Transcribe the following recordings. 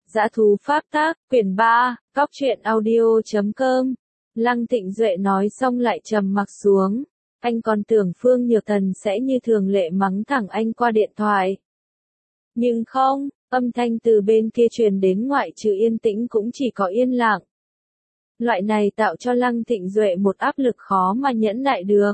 Dã thú pháp tác, quyển 3, Cóc truyện audio.com. Lăng Tịnh Duệ nói xong lại trầm mặc xuống. Anh còn tưởng Phương Nhược Thần sẽ như thường lệ mắng thẳng anh qua điện thoại. Nhưng không, âm thanh từ bên kia truyền đến ngoại trừ yên tĩnh cũng chỉ có yên lặng. Loại này tạo cho Lăng Tịnh Duệ một áp lực khó mà nhẫn nại được.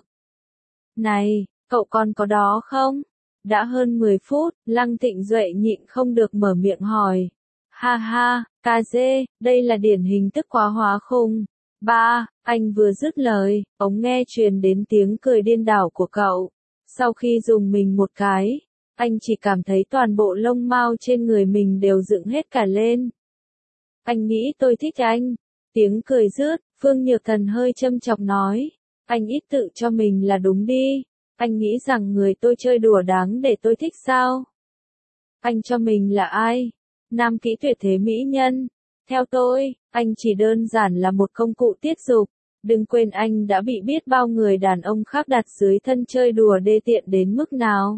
Này, cậu còn có đó không? Đã hơn 10 phút, Lăng Tịnh Duệ nhịn không được mở miệng hỏi. Ha ha, ca dê, đây là điển hình tức quá hóa khùng. Ba, anh vừa dứt lời, ống nghe truyền đến tiếng cười điên đảo của cậu. Sau khi dùng mình một cái, anh chỉ cảm thấy toàn bộ lông mao trên người mình đều dựng hết cả lên. Anh nghĩ tôi thích anh. Tiếng cười rứt, Phương Nhược Thần hơi châm chọc nói. Anh ít tự cho mình là đúng đi. Anh nghĩ rằng người tôi chơi đùa đáng để tôi thích sao? Anh cho mình là ai? Nam kỹ tuyệt thế mỹ nhân. Theo tôi, anh chỉ đơn giản là một công cụ tiết dục. Đừng quên anh đã bị biết bao người đàn ông khác đặt dưới thân chơi đùa đê tiện đến mức nào.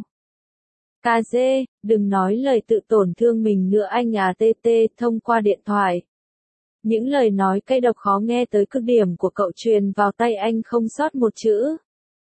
Ca dê, đừng nói lời tự tổn thương mình nữa anh à TT thông qua điện thoại. Những lời nói cay độc khó nghe tới cực điểm của cậu truyền vào tay anh không sót một chữ.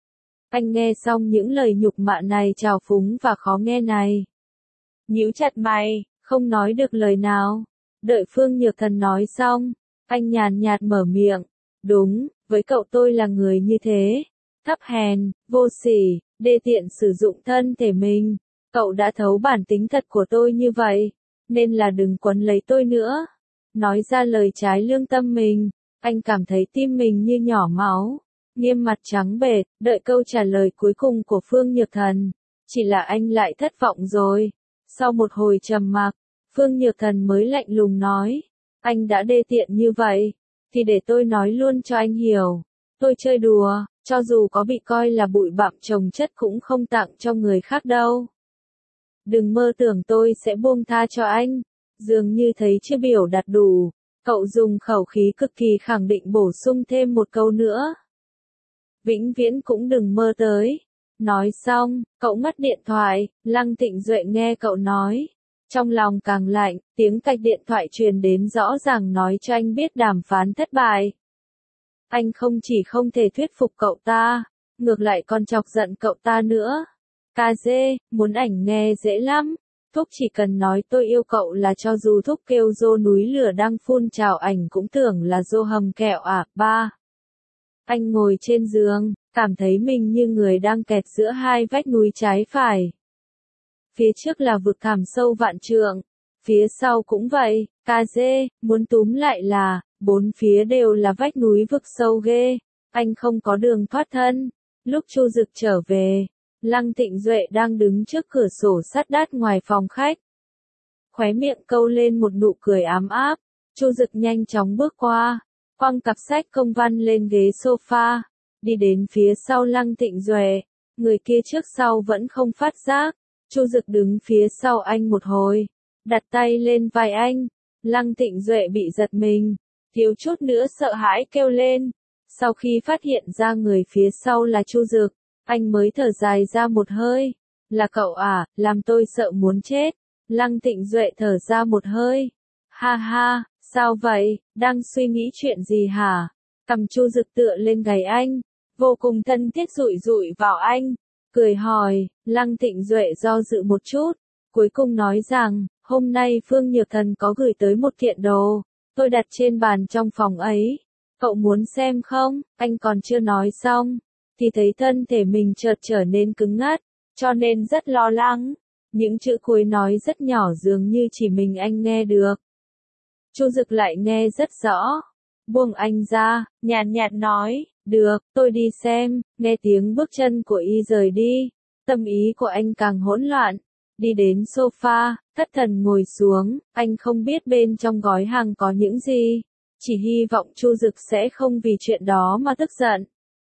Anh nghe xong những lời nhục mạ này trào phúng và khó nghe này. Nhíu chặt mày, không nói được lời nào. Đợi Phương Nhược Thần nói xong, anh nhàn nhạt mở miệng. Đúng, với cậu tôi là người như thế. Thấp hèn, vô sỉ, đê tiện sử dụng thân thể mình. Cậu đã thấu bản tính thật của tôi như vậy, nên là đừng quấn lấy tôi nữa. Nói ra lời trái lương tâm mình, anh cảm thấy tim mình như nhỏ máu. Nghiêm mặt trắng bệch, đợi câu trả lời cuối cùng của Phương Nhược Thần. Chỉ là anh lại thất vọng rồi. Sau một hồi trầm mặc, Phương Nhược Thần mới lạnh lùng nói. Anh đã đê tiện như vậy, thì để tôi nói luôn cho anh hiểu. Tôi chơi đùa, cho dù có bị coi là bụi bặm chồng chất cũng không tặng cho người khác đâu. Đừng mơ tưởng tôi sẽ buông tha cho anh. Dường như thấy chưa biểu đạt đủ, cậu dùng khẩu khí cực kỳ khẳng định bổ sung thêm một câu nữa. Vĩnh viễn cũng đừng mơ tới. Nói xong, cậu ngắt điện thoại. Lăng Tịnh Duệ nghe cậu nói. Trong lòng càng lạnh, tiếng cạch điện thoại truyền đến rõ ràng nói cho anh biết đàm phán thất bại. Anh không chỉ không thể thuyết phục cậu ta, ngược lại còn chọc giận cậu ta nữa. Ca dê, muốn ảnh nghe dễ lắm. Thúc chỉ cần nói tôi yêu cậu là cho dù Thúc kêu Dô núi lửa đang phun trào ảnh cũng tưởng là Dô hầm kẹo à. Ba. Anh ngồi trên giường, cảm thấy mình như người đang kẹt giữa hai vách núi trái phải. Phía trước là vực thẳm sâu vạn trượng, phía sau cũng vậy. Ca dê, muốn túm lại là, bốn phía đều là vách núi vực sâu ghê. Anh không có đường thoát thân. Lúc Chu Dực trở về, Lăng Tịnh Duệ đang đứng trước cửa sổ sắt đát ngoài phòng khách. Khóe miệng câu lên một nụ cười ám áp. Chu Dực nhanh chóng bước qua, quăng cặp sách công văn lên ghế sofa, đi đến phía sau Lăng Tịnh Duệ. Người kia trước sau vẫn không phát giác. Chu Dực đứng phía sau anh một hồi, đặt tay lên vai anh. Lăng Tịnh Duệ bị giật mình, thiếu chút nữa sợ hãi kêu lên. Sau khi phát hiện ra người phía sau là Chu Dực, anh mới thở dài ra một hơi. Là cậu à, làm tôi sợ muốn chết. Lăng Tịnh Duệ thở ra một hơi. Ha ha, sao vậy, đang suy nghĩ chuyện gì hả? Cầm Chu Dực tựa lên gáy anh, vô cùng thân thiết dụi dụi vào anh, cười hỏi. Lăng Tịnh Duệ do dự một chút, cuối cùng nói rằng, hôm nay Phương Nhược Thần có gửi tới một kiện đồ, tôi đặt trên bàn trong phòng ấy. Cậu muốn xem không? Anh còn chưa nói xong, thì thấy thân thể mình chợt trở nên cứng ngắc, cho nên rất lo lắng. Những chữ cuối nói rất nhỏ dường như chỉ mình anh nghe được. Chu Dực lại nghe rất rõ. Buông anh ra, nhàn nhạt nói, được, tôi đi xem. Nghe tiếng bước chân của y rời đi, tâm ý của anh càng hỗn loạn. Đi đến sofa, thất thần ngồi xuống, anh không biết bên trong gói hàng có những gì. Chỉ hy vọng Chu Dực sẽ không vì chuyện đó mà tức giận.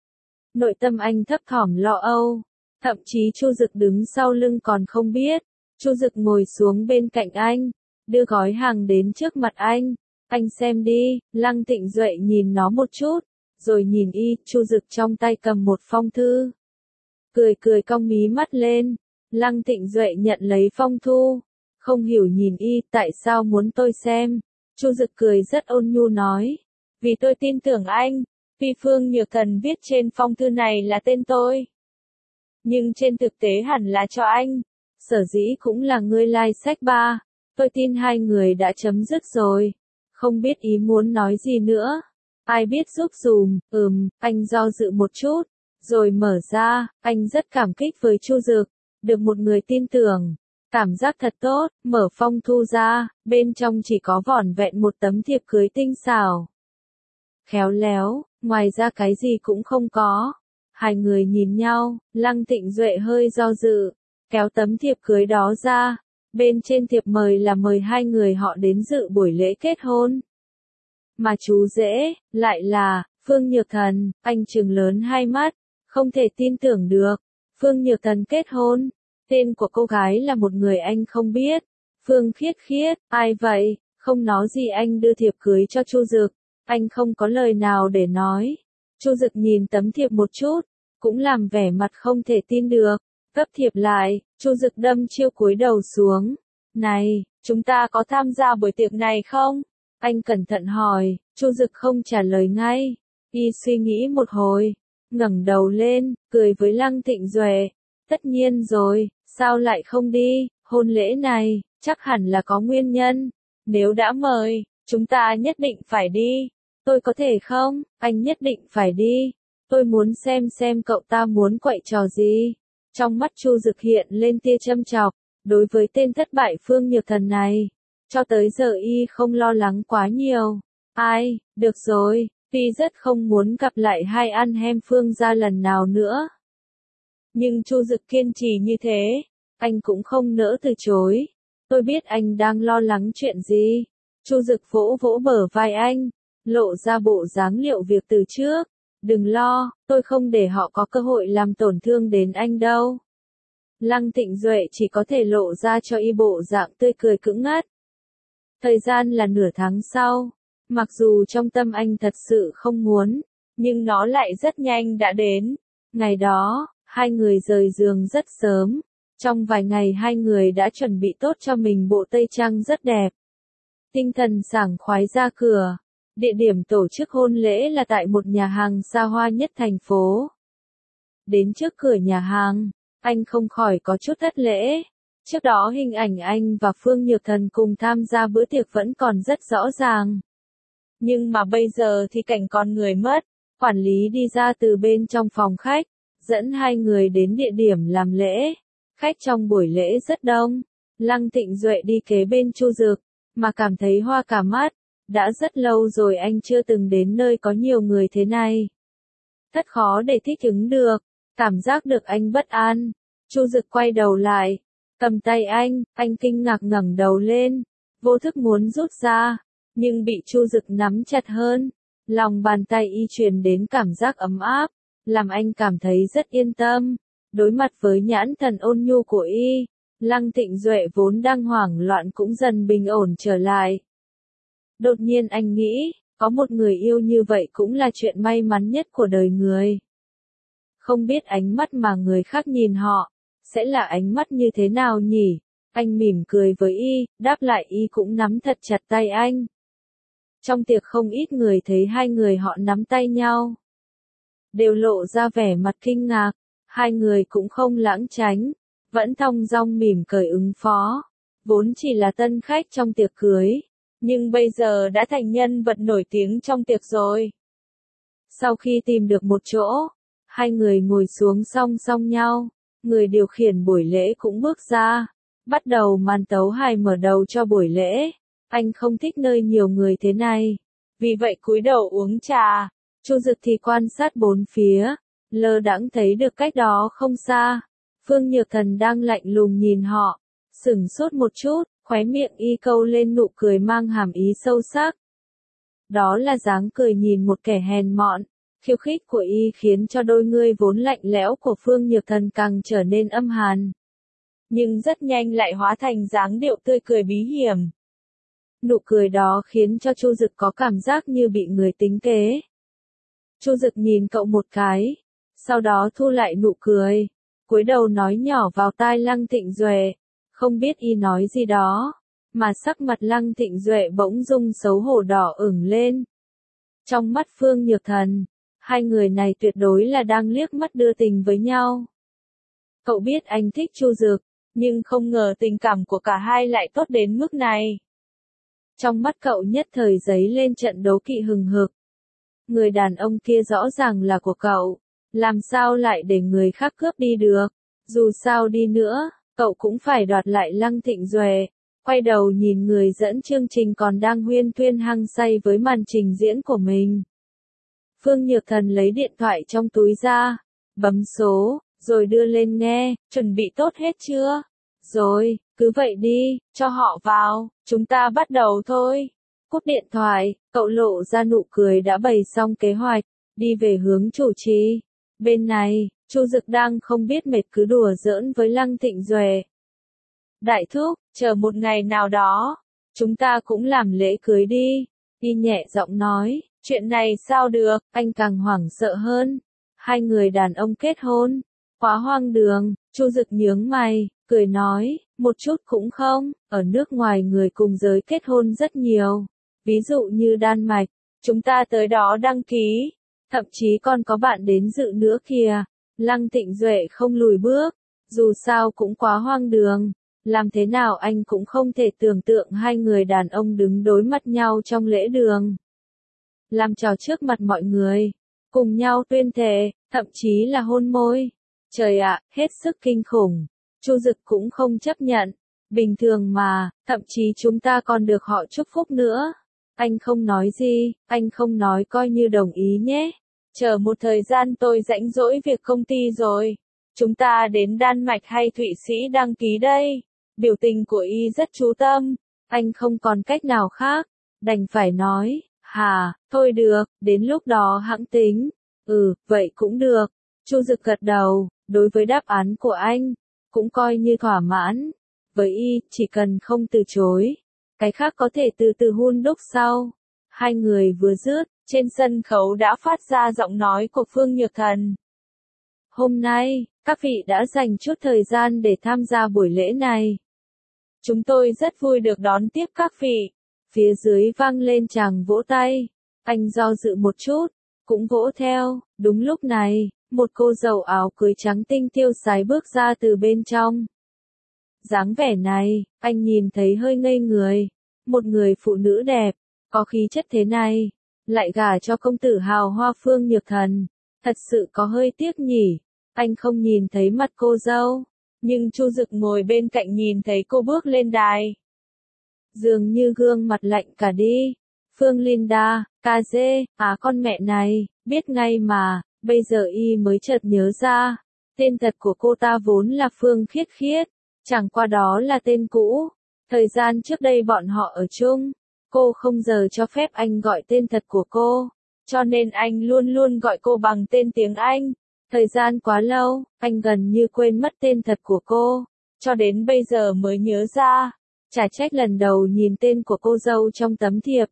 Nội tâm anh thấp thỏm lo âu, thậm chí Chu Dực đứng sau lưng còn không biết. Chu Dực ngồi xuống bên cạnh anh, đưa gói hàng đến trước mặt anh. Anh xem đi. Lăng Tịnh Duệ nhìn nó một chút, rồi nhìn y. Chu Dực trong tay cầm một phong thư, cười cười cong mí mắt lên. Lăng Tịnh Duệ nhận lấy phong thư, không hiểu nhìn y, tại sao muốn tôi xem? Chu Dực cười rất ôn nhu nói, vì tôi tin tưởng anh, vì Phương Nhược Thần viết trên phong thư này là tên tôi. Nhưng trên thực tế hẳn là cho anh, sở dĩ cũng là ngươi lai sách ba, tôi tin hai người đã chấm dứt rồi, không biết ý muốn nói gì nữa. Ai biết giúp dùm, anh do dự một chút, rồi mở ra, anh rất cảm kích với Chu Dực, được một người tin tưởng. Cảm giác thật tốt, mở phong thư ra, bên trong chỉ có vỏn vẹn một tấm thiệp cưới tinh xảo. Khéo léo, ngoài ra cái gì cũng không có. Hai người nhìn nhau, Lăng Thịnh Duệ hơi do dự, kéo tấm thiệp cưới đó ra. Bên trên thiệp mời là mời hai người họ đến dự buổi lễ kết hôn. Mà chú rể, lại là, Phương Nhược Thần, anh trừng lớn hai mắt, không thể tin tưởng được. Phương Nhược Thần kết hôn. Tên của cô gái là một người anh không biết. Phương Khiết Khiết, ai vậy? Không nói gì anh đưa thiệp cưới cho Chu Dực. Anh không có lời nào để nói. Chu Dực nhìn tấm thiệp một chút, cũng làm vẻ mặt không thể tin được. Gấp thiệp lại, Chu Dực đâm chiêu cúi đầu xuống. Này, chúng ta có tham gia buổi tiệc này không? Anh cẩn thận hỏi, Chu Dực không trả lời ngay. Y suy nghĩ một hồi, ngẩng đầu lên, cười với Lăng Thịnh Duệ. Tất nhiên rồi, sao lại không đi, hôn lễ này, chắc hẳn là có nguyên nhân. Nếu đã mời, chúng ta nhất định phải đi. Tôi có thể không? Anh nhất định phải đi. Tôi muốn xem cậu ta muốn quậy trò gì. Trong mắt Chu Dực hiện lên tia châm chọc, đối với tên thất bại Phương Nhược Thần này. Cho tới giờ y không lo lắng quá nhiều. Ai, được rồi, tuy rất không muốn gặp lại hai ăn hem Phương gia lần nào nữa. Nhưng Chu Dực kiên trì như thế, anh cũng không nỡ từ chối. Tôi biết anh đang lo lắng chuyện gì. Chu Dực vỗ vỗ bờ vai anh, lộ ra bộ dáng liệu việc từ trước. Đừng lo, tôi không để họ có cơ hội làm tổn thương đến anh đâu. Lăng Thịnh Duệ chỉ có thể lộ ra cho y bộ dạng tươi cười cứng ngắt. Thời gian là nửa tháng sau, mặc dù trong tâm anh thật sự không muốn, nhưng nó lại rất nhanh đã đến. Ngày đó, hai người rời giường rất sớm. Trong vài ngày hai người đã chuẩn bị tốt cho mình bộ tây trang rất đẹp. Tinh thần sảng khoái ra cửa. Địa điểm tổ chức hôn lễ là tại một nhà hàng xa hoa nhất thành phố. Đến trước cửa nhà hàng, anh không khỏi có chút thất lễ. Trước đó hình ảnh anh và Phương Nhược Thần cùng tham gia bữa tiệc vẫn còn rất rõ ràng. Nhưng mà bây giờ thì cảnh con người mất. Quản lý đi ra từ bên trong phòng khách, dẫn hai người đến địa điểm làm lễ. Khách trong buổi lễ rất đông. Lăng Thịnh Duệ đi kế bên Chu Dực, mà cảm thấy hoa cả mắt. Đã rất lâu rồi anh chưa từng đến nơi có nhiều người thế này. Thật khó để thích ứng được, cảm giác được anh bất an. Chu Dực quay đầu lại, cầm tay anh kinh ngạc ngẩng đầu lên, vô thức muốn rút ra, nhưng bị Chu Dực nắm chặt hơn. Lòng bàn tay y truyền đến cảm giác ấm áp, làm anh cảm thấy rất yên tâm. Đối mặt với nhãn thần ôn nhu của y, Lăng Thịnh Duệ vốn đang hoảng loạn cũng dần bình ổn trở lại. Đột nhiên anh nghĩ, có một người yêu như vậy cũng là chuyện may mắn nhất của đời người. Không biết ánh mắt mà người khác nhìn họ, sẽ là ánh mắt như thế nào nhỉ? Anh mỉm cười với y, đáp lại y cũng nắm thật chặt tay anh. Trong tiệc không ít người thấy hai người họ nắm tay nhau. Đều lộ ra vẻ mặt kinh ngạc, hai người cũng không lãng tránh, vẫn thong dong mỉm cười ứng phó. Vốn chỉ là tân khách trong tiệc cưới, nhưng bây giờ đã thành nhân vật nổi tiếng trong tiệc rồi. Sau khi tìm được một chỗ, hai người ngồi xuống song song nhau, người điều khiển buổi lễ cũng bước ra, bắt đầu màn tấu hài mở đầu cho buổi lễ. Anh không thích nơi nhiều người thế này, vì vậy cúi đầu uống trà. Chu Dực thì quan sát bốn phía, lơ đãng thấy được cách đó không xa, Phương Nhược Thần đang lạnh lùng nhìn họ, sửng sốt một chút, khóe miệng y câu lên nụ cười mang hàm ý sâu sắc. Đó là dáng cười nhìn một kẻ hèn mọn, khiêu khích của y khiến cho đôi ngươi vốn lạnh lẽo của Phương Nhược Thần càng trở nên âm hàn. Nhưng rất nhanh lại hóa thành dáng điệu tươi cười bí hiểm. Nụ cười đó khiến cho Chu Dực có cảm giác như bị người tính kế. Chu Dực nhìn cậu một cái, sau đó thu lại nụ cười, cúi đầu nói nhỏ vào tai Lăng Thịnh Duệ, Không biết y nói gì đó, mà sắc mặt Lăng Thịnh Duệ bỗng dưng xấu hổ đỏ ửng lên. Trong mắt Phương Nhược Thần, hai người này tuyệt đối là đang liếc mắt đưa tình với nhau. Cậu biết anh thích Chu Dực, nhưng không ngờ tình cảm của cả hai lại tốt đến mức này. Trong mắt cậu nhất thời giấy lên trận đố kỵ hừng hực. Người đàn ông kia rõ ràng là của cậu, làm sao lại để người khác cướp đi được? Dù sao đi nữa, cậu cũng phải đoạt lại Lăng Thịnh Duệ. Quay đầu nhìn người dẫn chương trình còn đang huyên thuyên hăng say với màn trình diễn của mình. Phương Nhược Thần lấy điện thoại trong túi ra, bấm số, rồi đưa lên nghe, chuẩn bị tốt hết chưa? Rồi, cứ vậy đi, cho họ vào, chúng ta bắt đầu thôi. Cúp điện thoại, cậu lộ ra nụ cười đã bày xong kế hoạch, đi về hướng chủ trì. Bên này, Chu Dực đang không biết mệt cứ đùa giỡn với Lăng Thịnh Duệ. Đại thúc, chờ một ngày nào đó, chúng ta cũng làm lễ cưới đi. Y nhẹ giọng nói, chuyện này sao được, anh càng hoảng sợ hơn. Hai người đàn ông kết hôn, quá hoang đường. Chu Dực nhướng mày, cười nói, một chút cũng không, ở nước ngoài người cùng giới kết hôn rất nhiều. Ví dụ như Đan Mạch, chúng ta tới đó đăng ký, thậm chí còn có bạn đến dự nữa kìa. Lăng Thịnh Duệ không lùi bước, dù sao cũng quá hoang đường. Làm thế nào anh cũng không thể tưởng tượng hai người đàn ông đứng đối mặt nhau trong lễ đường. Làm trò trước mặt mọi người, cùng nhau tuyên thệ, thậm chí là hôn môi. Trời ạ, hết sức kinh khủng. Chu Dực cũng không chấp nhận. Bình thường mà, thậm chí chúng ta còn được họ chúc phúc nữa. Anh không nói gì, anh không nói coi như đồng ý nhé. Chờ một thời gian tôi rảnh rỗi việc công ty rồi. Chúng ta đến Đan Mạch hay Thụy Sĩ đăng ký đây. Biểu tình của y rất chú tâm. Anh không còn cách nào khác. Đành phải nói, thôi được, đến lúc đó hẵng tính. Vậy cũng được. Chu Dực gật đầu, đối với đáp án của anh, cũng coi như thỏa mãn. Với y, chỉ cần không từ chối. Cái khác có thể từ từ hun đúc sau. Hai người vừa dứt, trên sân khấu đã phát ra giọng nói của Phương Nhược Thần. Hôm nay, các vị đã dành chút thời gian để tham gia buổi lễ này. Chúng tôi rất vui được đón tiếp các vị. Phía dưới vang lên tràng vỗ tay. Anh do dự một chút, cũng vỗ theo. Đúng lúc này, một cô dâu áo cưới trắng tinh tiêu sái bước ra từ bên trong. Dáng vẻ này, anh nhìn thấy hơi ngây người. Một người phụ nữ đẹp, có khí chất thế này, lại gả cho công tử hào hoa Phương Nhược Thần. Thật sự có hơi tiếc nhỉ. Anh không nhìn thấy mặt cô dâu, nhưng Chu Dực ngồi bên cạnh nhìn thấy cô bước lên đài. Dường như gương mặt lạnh cả đi. Phương Linda, KG, con mẹ này, biết ngay mà, bây giờ y mới chợt nhớ ra. Tên thật của cô ta vốn là Phương Khiết Khiết, chẳng qua đó là tên cũ. Thời gian trước đây bọn họ ở chung, cô không giờ cho phép anh gọi tên thật của cô, cho nên anh luôn luôn gọi cô bằng tên tiếng Anh. Thời gian quá lâu, anh gần như quên mất tên thật của cô, cho đến bây giờ mới nhớ ra. Chả trách lần đầu nhìn tên của cô dâu trong tấm thiệp,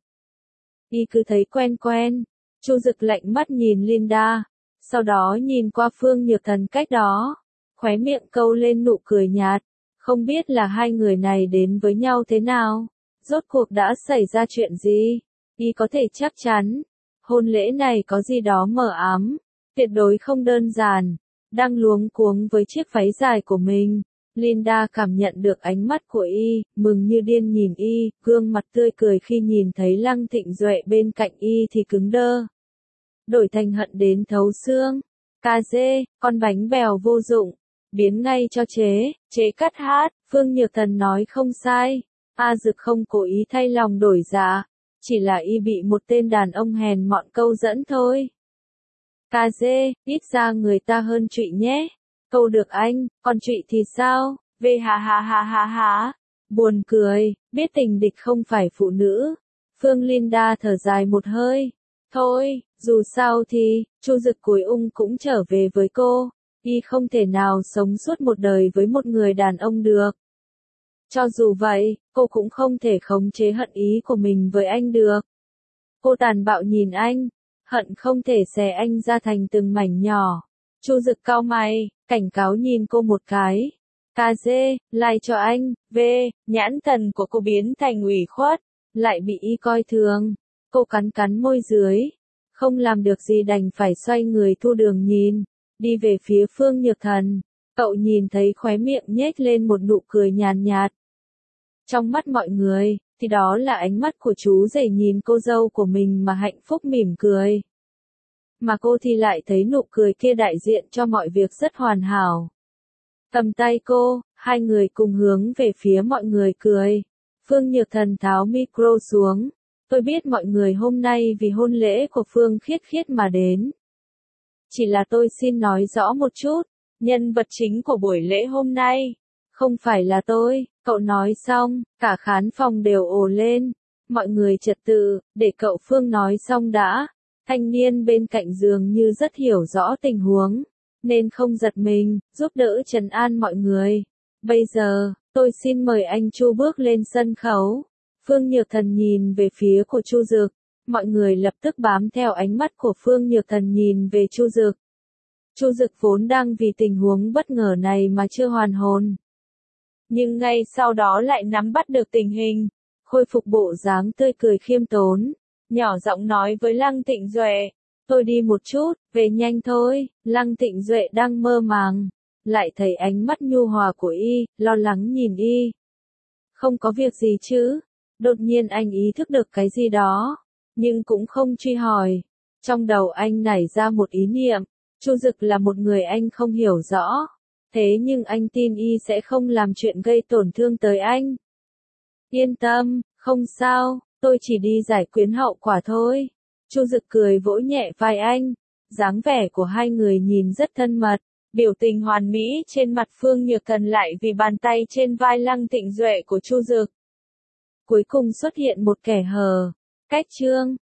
y cứ thấy quen quen. Chu Dực lạnh mắt nhìn Linda, sau đó nhìn qua Phương Nhược Thần cách đó, khóe miệng câu lên nụ cười nhạt. Không biết là hai người này đến với nhau thế nào, rốt cuộc đã xảy ra chuyện gì. Y có thể chắc chắn, hôn lễ này có gì đó mờ ám, tuyệt đối không đơn giản. Đang luống cuống với chiếc váy dài của mình, Linda cảm nhận được ánh mắt của y, mừng như điên nhìn y, gương mặt tươi cười khi nhìn thấy Lăng Thịnh Duệ bên cạnh y thì cứng đơ, đổi thành hận đến thấu xương. KG, con bánh bèo vô dụng, biến ngay cho chế cắt hát. Phương Nhược Thần nói không sai. Dực không cố ý thay lòng đổi dạ, chỉ là y bị một tên đàn ông hèn mọn câu dẫn thôi. KG, ít ra người ta hơn Trụy nhé. Câu được anh, còn Trụy thì sao? Về ha. Buồn cười, biết tình địch không phải phụ nữ. Phương Linda thở dài một hơi. Thôi, dù sao thì, Chu Dực cuối cũng trở về với cô. Y không thể nào sống suốt một đời với một người đàn ông được. Cho dù vậy, cô cũng không thể khống chế hận ý của mình với anh được. Cô tàn bạo nhìn anh, hận không thể xé anh ra thành từng mảnh nhỏ. Chu Dực cau mày, cảnh cáo nhìn cô một cái. KG, like cho anh, V, nhãn thần của cô biến thành ủy khuất, lại bị y coi thường. Cô cắn cắn môi dưới, không làm được gì đành phải xoay người thu đường nhìn, đi về phía Phương Nhược Thần. Cậu nhìn thấy khóe miệng nhếch lên một nụ cười nhàn nhạt. Trong mắt mọi người, thì đó là ánh mắt của chú rể nhìn cô dâu của mình mà hạnh phúc mỉm cười. Mà cô thì lại thấy nụ cười kia đại diện cho mọi việc rất hoàn hảo. Cầm tay cô, hai người cùng hướng về phía mọi người cười. Phương Nhược Thần tháo micro xuống. Tôi biết mọi người hôm nay vì hôn lễ của Phương Khiết Khiết mà đến. Chỉ là tôi xin nói rõ một chút, nhân vật chính của buổi lễ hôm nay, không phải là tôi. Cậu nói xong, cả khán phòng đều ồ lên. Mọi người trật tự, để cậu Phương nói xong đã. Thanh niên bên cạnh dường như rất hiểu rõ tình huống, nên không giật mình, giúp đỡ trấn an mọi người. Bây giờ, tôi xin mời anh Chu bước lên sân khấu. Phương Nhược Thần nhìn về phía của Chu Dực. Mọi người lập tức bám theo ánh mắt của Phương Nhược Thần nhìn về Chu Dực. Chu Dực vốn đang vì tình huống bất ngờ này mà chưa hoàn hồn. Nhưng ngay sau đó lại nắm bắt được tình hình, khôi phục bộ dáng tươi cười khiêm tốn, nhỏ giọng nói với Lăng Tịnh Duệ, tôi đi một chút, về nhanh thôi. Lăng Tịnh Duệ đang mơ màng, lại thấy ánh mắt nhu hòa của y, lo lắng nhìn y. Không có việc gì chứ? Đột nhiên anh ý thức được cái gì đó, nhưng cũng không truy hỏi. Trong đầu anh nảy ra một ý niệm, Chu Dực là một người anh không hiểu rõ, thế nhưng anh tin y sẽ không làm chuyện gây tổn thương tới anh. Yên tâm, không sao, tôi chỉ đi giải quyết hậu quả thôi. Chu Dực cười vỗ nhẹ vai anh, dáng vẻ của hai người nhìn rất thân mật, biểu tình hoàn mỹ trên mặt Phương Nhược Thần lại vì bàn tay trên vai Lăng Tịnh Duệ của Chu Dực. Cuối cùng xuất hiện một kẻ hờ. Cách chương